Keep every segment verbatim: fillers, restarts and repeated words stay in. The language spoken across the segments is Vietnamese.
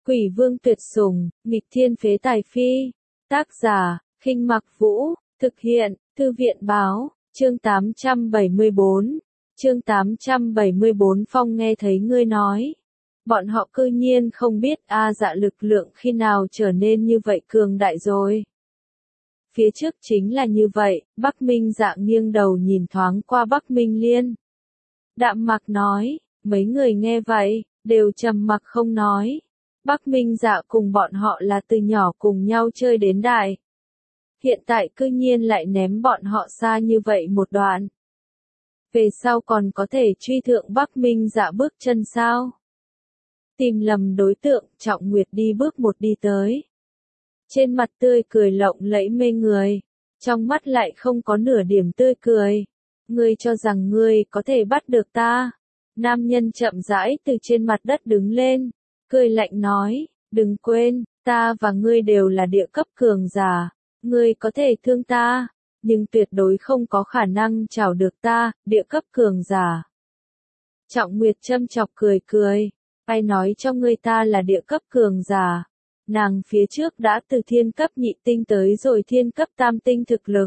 Quỷ vương tuyệt sủng, nghịch thiên phế tài phi. Tác giả, Khinh Mặc Vũ, thực hiện, Thư viện báo, chương tám trăm bảy mươi bốn. Chương tám trăm bảy mươi bốn Phong nghe thấy ngươi nói. Bọn họ cư nhiên không biết A Dạ lực lượng khi nào trở nên như vậy cường đại rồi. Phía trước chính là như vậy, Bắc Minh Dạ nghiêng đầu nhìn thoáng qua Bắc Minh Liên. Đạm Mặc nói, mấy người nghe vậy, đều trầm mặc không nói. Bắc Minh Dạ cùng bọn họ là từ nhỏ cùng nhau chơi đến đại. Hiện tại cư nhiên lại ném bọn họ xa như vậy một đoạn. Về sau còn có thể truy thượng Bắc Minh Dạ bước chân sao? Tìm lầm đối tượng, Trọng Nguyệt đi bước một đi tới. Trên mặt tươi cười lộng lẫy mê người, trong mắt lại không có nửa điểm tươi cười. Ngươi cho rằng ngươi có thể bắt được ta? Nam nhân chậm rãi từ trên mặt đất đứng lên, cười lạnh nói, đừng quên, ta và ngươi đều là địa cấp cường giả, ngươi có thể thương ta, nhưng tuyệt đối không có khả năng chảo được ta, địa cấp cường giả. Trọng Nguyệt châm chọc cười cười, ai nói cho ngươi ta là địa cấp cường giả? Nàng phía trước đã từ thiên cấp nhị tinh tới rồi thiên cấp tam tinh thực lực.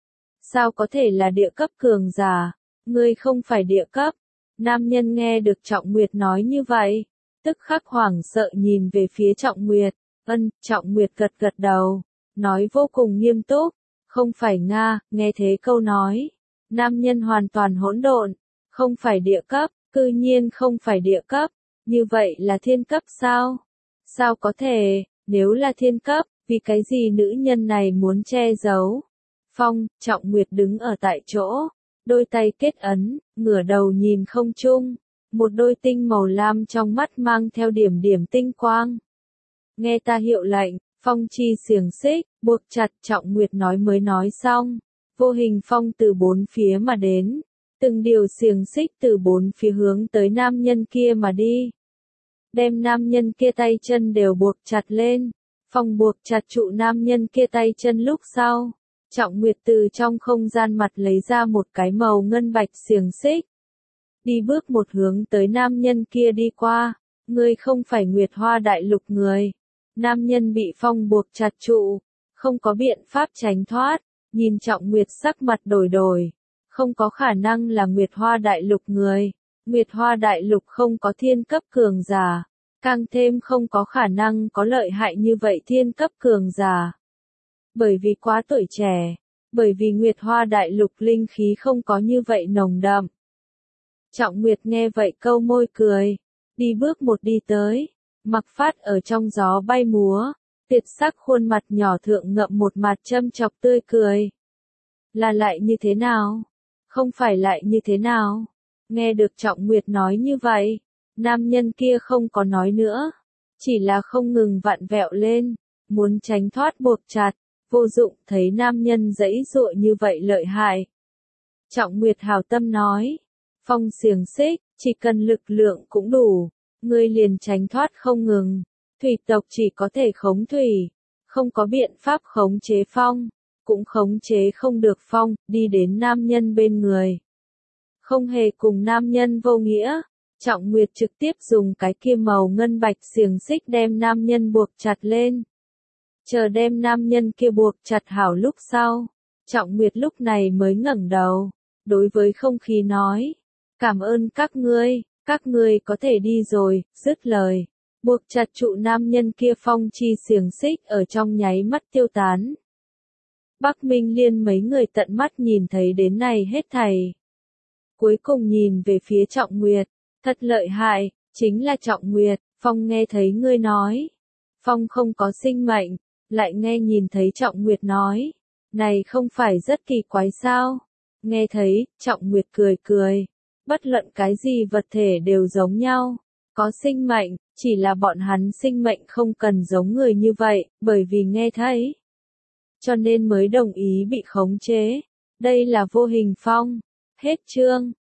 Sao có thể là địa cấp cường giả? Ngươi không phải địa cấp. Nam nhân nghe được Trọng Nguyệt nói như vậy, tức khắc hoảng sợ nhìn về phía Trọng Nguyệt. Ân, Trọng Nguyệt gật gật đầu, nói vô cùng nghiêm túc, không phải Nga. Nghe thế câu nói, nam nhân hoàn toàn hỗn độn, không phải địa cấp, cư nhiên không phải địa cấp, như vậy là thiên cấp sao? Sao có thể, nếu là thiên cấp, vì cái gì nữ nhân này muốn che giấu? Phong, Trọng Nguyệt đứng ở tại chỗ, đôi tay kết ấn, ngửa đầu nhìn không trung, một đôi tinh màu lam trong mắt mang theo điểm điểm tinh quang. Nghe ta hiệu lệnh, phong chi xiềng xích, buộc chặt. Trọng Nguyệt nói mới nói xong, vô hình phong từ bốn phía mà đến, từng điều xiềng xích từ bốn phía hướng tới nam nhân kia mà đi. Đem nam nhân kia tay chân đều buộc chặt lên, phong buộc chặt trụ nam nhân kia tay chân lúc sau. Trọng Nguyệt từ trong không gian mặt lấy ra một cái màu ngân bạch xiềng xích. Đi bước một hướng tới nam nhân kia đi qua. Ngươi không phải Nguyệt Hoa Đại Lục người. Nam nhân bị phong buộc chặt trụ, không có biện pháp tránh thoát. Nhìn Trọng Nguyệt sắc mặt đổi đổi. Không có khả năng là Nguyệt Hoa Đại Lục người. Nguyệt Hoa Đại Lục không có thiên cấp cường giả. Càng thêm không có khả năng có lợi hại như vậy thiên cấp cường giả. Bởi vì quá tuổi trẻ, bởi vì Nguyệt Hoa Đại Lục linh khí không có như vậy nồng đậm. Trọng Nguyệt nghe vậy câu môi cười, đi bước một đi tới, mặc phát ở trong gió bay múa, tuyệt sắc khuôn mặt nhỏ thượng ngậm một mặt châm chọc tươi cười. Là lại như thế nào? Không phải lại như thế nào? Nghe được Trọng Nguyệt nói như vậy, nam nhân kia không có nói nữa, chỉ là không ngừng vặn vẹo lên, muốn tránh thoát buộc chặt. Vô dụng, thấy nam nhân giãy giụa như vậy lợi hại. Trọng Nguyệt hảo tâm nói, phong xiềng xích, chỉ cần lực lượng cũng đủ, ngươi liền tránh thoát không ngừng. Thủy tộc chỉ có thể khống thủy, không có biện pháp khống chế phong, cũng khống chế không được phong, đi đến nam nhân bên người. Không hề cùng nam nhân vô nghĩa, Trọng Nguyệt trực tiếp dùng cái kia màu ngân bạch xiềng xích đem nam nhân buộc chặt lên. Chờ đem nam nhân kia buộc chặt hảo lúc sau, Trọng Nguyệt lúc này mới ngẩng đầu, đối với không khí nói, cảm ơn các ngươi, các ngươi có thể đi rồi. Dứt lời, buộc chặt trụ nam nhân kia phong chi xiềng xích ở trong nháy mắt tiêu tán. Bắc Minh Liên mấy người tận mắt nhìn thấy đến này hết thảy. Cuối cùng nhìn về phía Trọng Nguyệt, thật lợi hại, chính là Trọng Nguyệt. Phong nghe thấy ngươi nói, phong không có sinh mệnh. Lại nghe nhìn thấy Trọng Nguyệt nói, này không phải rất kỳ quái sao? Nghe thấy, Trọng Nguyệt cười cười, bất luận cái gì vật thể đều giống nhau, có sinh mệnh, chỉ là bọn hắn sinh mệnh không cần giống người như vậy, bởi vì nghe thấy, cho nên mới đồng ý bị khống chế. Đây là vô hình phong. Hết chương.